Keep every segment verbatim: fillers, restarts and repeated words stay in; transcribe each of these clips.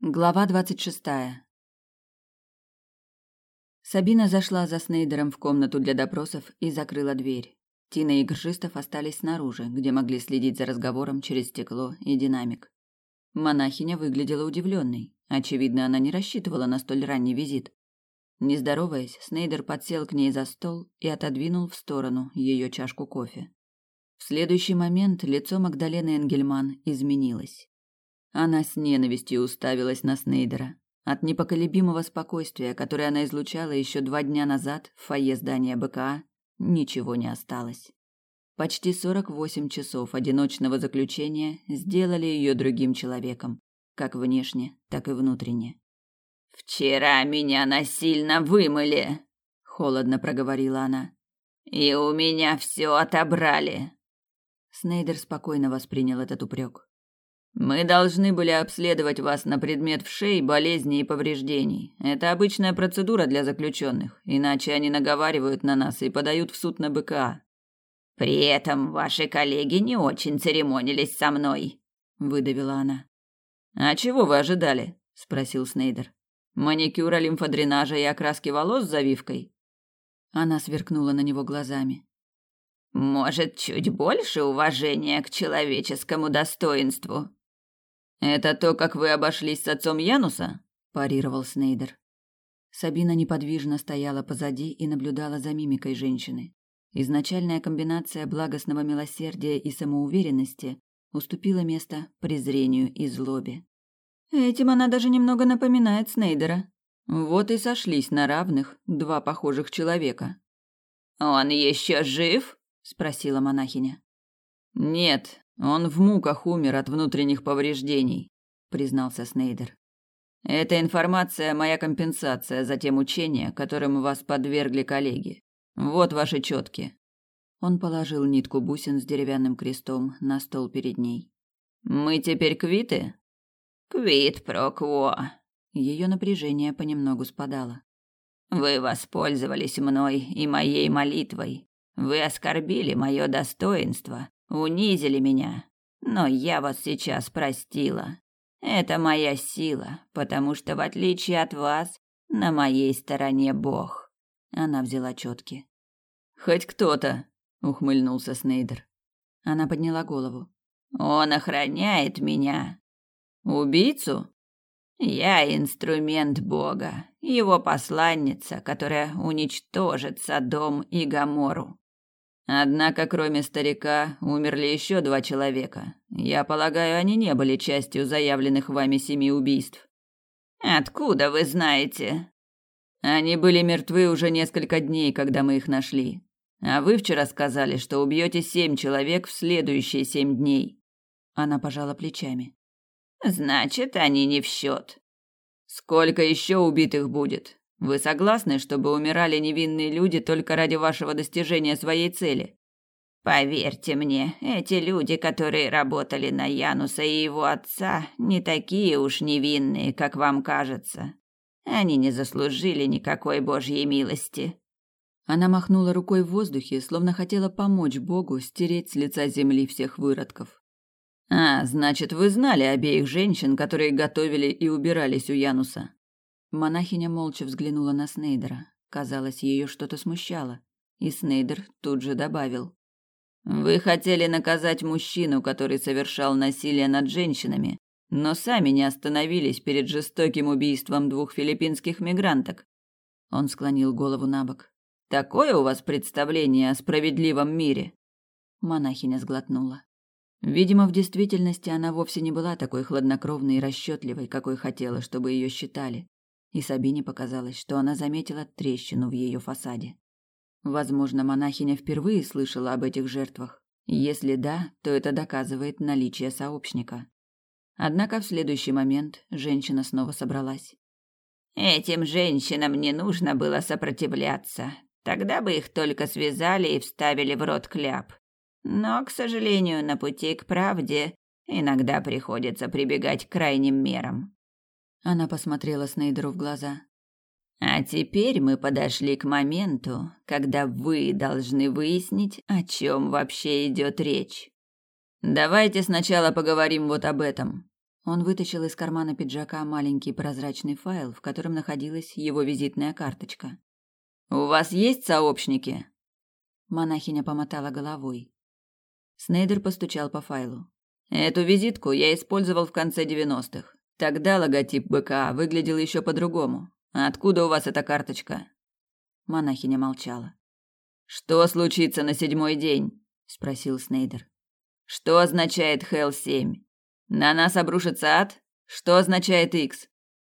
Глава двадцать шестая. Сабина зашла за Снейдером в комнату для допросов и закрыла дверь. Тина и Гршистов остались снаружи, где могли следить за разговором через стекло и динамик. Монахиня выглядела удивленной. Очевидно, она не рассчитывала на столь ранний визит. Не здороваясь, Снейдер подсел к ней за стол и отодвинул в сторону ее чашку кофе. В следующий момент лицо Магдалены Энгельман изменилось. Она с ненавистью уставилась на Снейдера. От непоколебимого спокойствия, которое она излучала еще два дня назад в фойе здания БКА, ничего не осталось. Почти сорок восемь часов одиночного заключения сделали ее другим человеком, как внешне, так и внутренне. «Вчера меня насильно вымыли», — холодно проговорила она. «И у меня все отобрали». Снейдер спокойно воспринял этот упрек. «Мы должны были обследовать вас на предмет вшей, болезней и повреждений. Это обычная процедура для заключенных, иначе они наговаривают на нас и подают в суд на БКА». «При этом ваши коллеги не очень церемонились со мной», — выдавила она. «А чего вы ожидали?» — спросил Снейдер. «Маникюра, лимфодренажа и окраски волос с завивкой?» Она сверкнула на него глазами. «Может, чуть больше уважения к человеческому достоинству?» «Это то, как вы обошлись с отцом Януса?» – парировал Снейдер. Сабина неподвижно стояла позади и наблюдала за мимикой женщины. Изначальная комбинация благостного милосердия и самоуверенности уступила место презрению и злобе. Этим она даже немного напоминает Снейдера. Вот и сошлись на равных два похожих человека. «Он еще жив?» – спросила монахиня. «Нет, он в муках умер от внутренних повреждений», — признался Снейдер. «Эта информация — моя компенсация за те мучения, которым вас подвергли коллеги. Вот ваши четки». Он положил нитку бусин с деревянным крестом на стол перед ней. «Мы теперь квиты?» «Квит про кво». Ее напряжение понемногу спадало. «Вы воспользовались мной и моей молитвой. Вы оскорбили мое достоинство. Унизили меня, но я вас сейчас простила. Это моя сила, потому что, в отличие от вас, на моей стороне Бог». Она взяла четки. «Хоть кто-то», — ухмыльнулся Снейдер. Она подняла голову. «Он охраняет меня». «Убийцу?» «Я инструмент Бога, его посланница, которая уничтожит Содом и Гоморру». Однако, кроме старика, умерли еще два человека. Я полагаю, они не были частью заявленных вами семи убийств. Откуда вы знаете? Они были мертвы уже несколько дней, когда мы их нашли. А вы вчера сказали, что убьете семь человек в следующие семь дней. Она пожала плечами. Значит, они не в счет. Сколько еще убитых будет? Вы согласны, чтобы умирали невинные люди только ради вашего достижения своей цели? Поверьте мне, эти люди, которые работали на Януса и его отца, не такие уж невинные, как вам кажется. Они не заслужили никакой божьей милости. Она махнула рукой в воздухе, словно хотела помочь Богу стереть с лица земли всех выродков. А, значит, вы знали обеих женщин, которые готовили и убирались у Януса. Монахиня молча взглянула на Снейдера. Казалось, ее что-то смущало. И Снейдер тут же добавил. «Вы хотели наказать мужчину, который совершал насилие над женщинами, но сами не остановились перед жестоким убийством двух филиппинских мигранток». Он склонил голову набок. «Такое у вас представление о справедливом мире?» Монахиня сглотнула. Видимо, в действительности она вовсе не была такой хладнокровной и расчетливой, какой хотела, чтобы ее считали. И Сабине показалось, что она заметила трещину в ее фасаде. Возможно, монахиня впервые слышала об этих жертвах. Если да, то это доказывает наличие сообщника. Однако в следующий момент женщина снова собралась. «Этим женщинам не нужно было сопротивляться. Тогда бы их только связали и вставили в рот кляп. Но, к сожалению, на пути к правде иногда приходится прибегать к крайним мерам». Она посмотрела Снейдеру в глаза. «А теперь мы подошли к моменту, когда вы должны выяснить, о чем вообще идет речь». «Давайте сначала поговорим вот об этом». Он вытащил из кармана пиджака маленький прозрачный файл, в котором находилась его визитная карточка. «У вас есть сообщники?» Монахиня помотала головой. Снейдер постучал по файлу. «Эту визитку я использовал в конце девяностых. Тогда логотип БКА выглядел еще по-другому. Откуда у вас эта карточка?» Монахиня молчала. «Что случится на седьмой день?» – спросил Снейдер. «Что означает Хелл семь? На нас обрушится ад? Что означает Икс?»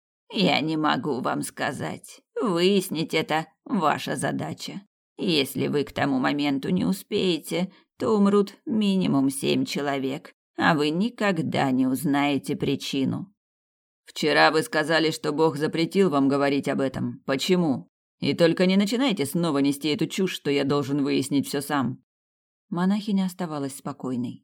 «Я не могу вам сказать. Выяснить это ваша задача. Если вы к тому моменту не успеете, то умрут минимум семь человек, а вы никогда не узнаете причину». «Вчера вы сказали, что Бог запретил вам говорить об этом. Почему? И только не начинайте снова нести эту чушь, что я должен выяснить все сам». Монахиня оставалась спокойной.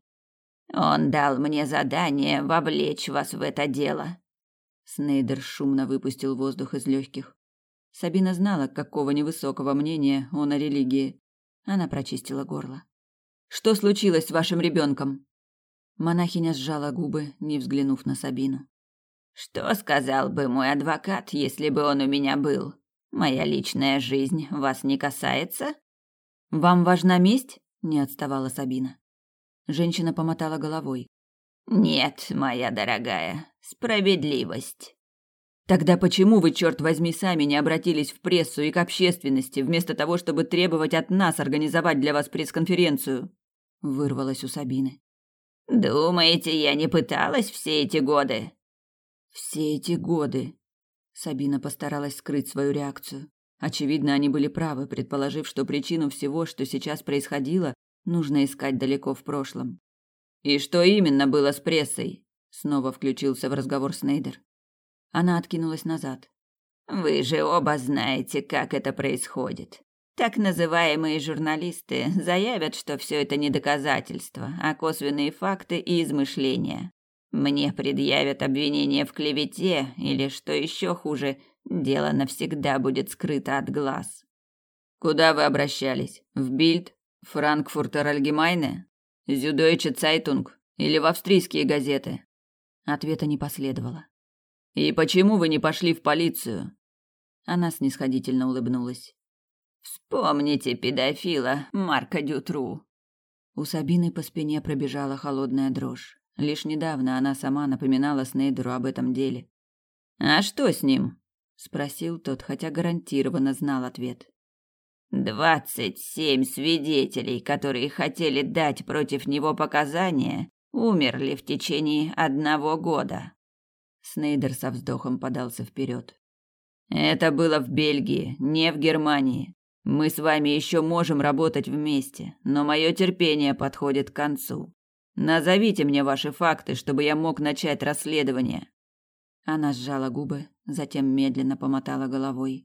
«Он дал мне задание вовлечь вас в это дело». Снейдер шумно выпустил воздух из легких. Сабина знала, какого невысокого мнения он о религии. Она прочистила горло. «Что случилось с вашим ребенком?» Монахиня сжала губы, не взглянув на Сабину. «Что сказал бы мой адвокат, если бы он у меня был? Моя личная жизнь вас не касается?» «Вам важна месть?» – не отставала Сабина. Женщина помотала головой. «Нет, моя дорогая, справедливость». «Тогда почему вы, черт возьми, сами не обратились в прессу и к общественности, вместо того, чтобы требовать от нас организовать для вас пресс-конференцию?» – вырвалось у Сабины. «Думаете, я не пыталась все эти годы?» «Все эти годы...» Сабина постаралась скрыть свою реакцию. Очевидно, они были правы, предположив, что причину всего, что сейчас происходило, нужно искать далеко в прошлом. «И что именно было с прессой?» Снова включился в разговор Снейдер. Она откинулась назад. «Вы же оба знаете, как это происходит. Так называемые журналисты заявят, что все это не доказательства, а косвенные факты и измышления. Мне предъявят обвинение в клевете или, что еще хуже, дело навсегда будет скрыто от глаз». «Куда вы обращались? В Бильд? Франкфуртер Альгемайне? Зюдойче Цайтунг? Или в австрийские газеты?» Ответа не последовало. «И почему вы не пошли в полицию?» Она снисходительно улыбнулась. «Вспомните педофила Марка Дютру». У Сабины по спине пробежала холодная дрожь. Лишь недавно она сама напоминала Снейдеру об этом деле. «А что с ним?» – спросил тот, хотя гарантированно знал ответ. «Двадцать семь свидетелей, которые хотели дать против него показания, умерли в течение одного года». Снейдер со вздохом подался вперед. «Это было в Бельгии, не в Германии. Мы с вами еще можем работать вместе, но мое терпение подходит к концу. Назовите мне ваши факты, чтобы я мог начать расследование». Она сжала губы, затем медленно помотала головой.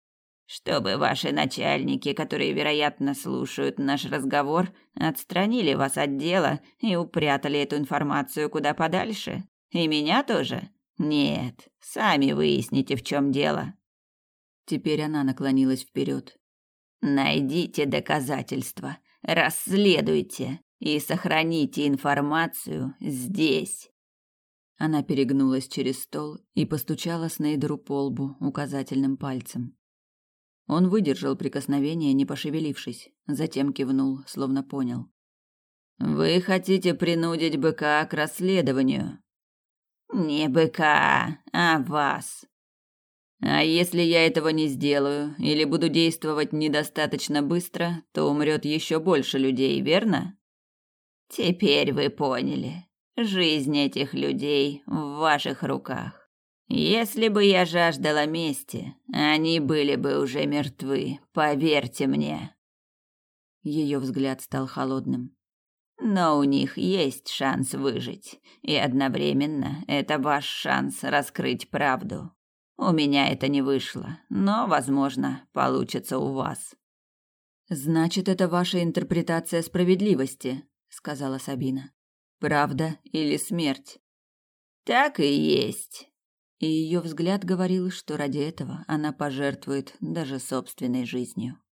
«Чтобы ваши начальники, которые, вероятно, слушают наш разговор, отстранили вас от дела и упрятали эту информацию куда подальше? И меня тоже? Нет, сами выясните, в чем дело». Теперь она наклонилась вперед. «Найдите доказательства, расследуйте и сохраните информацию здесь». Она перегнулась через стол и постучала Снейдеру по лбу указательным пальцем. Он выдержал прикосновение, не пошевелившись, затем кивнул, словно понял. «Вы хотите принудить БКА к расследованию?» «Не БКА, а вас». «А если я этого не сделаю или буду действовать недостаточно быстро, то умрет еще больше людей, верно?» «Теперь вы поняли. Жизнь этих людей в ваших руках. Если бы я жаждала мести, они были бы уже мертвы, поверьте мне». Ее взгляд стал холодным. «Но у них есть шанс выжить, и одновременно это ваш шанс раскрыть правду. У меня это не вышло, но, возможно, получится у вас». «Значит, это ваша интерпретация справедливости», — сказала Сабина. «Правда или смерть?» «Так и есть». И ее взгляд говорил, что ради этого она пожертвует даже собственной жизнью.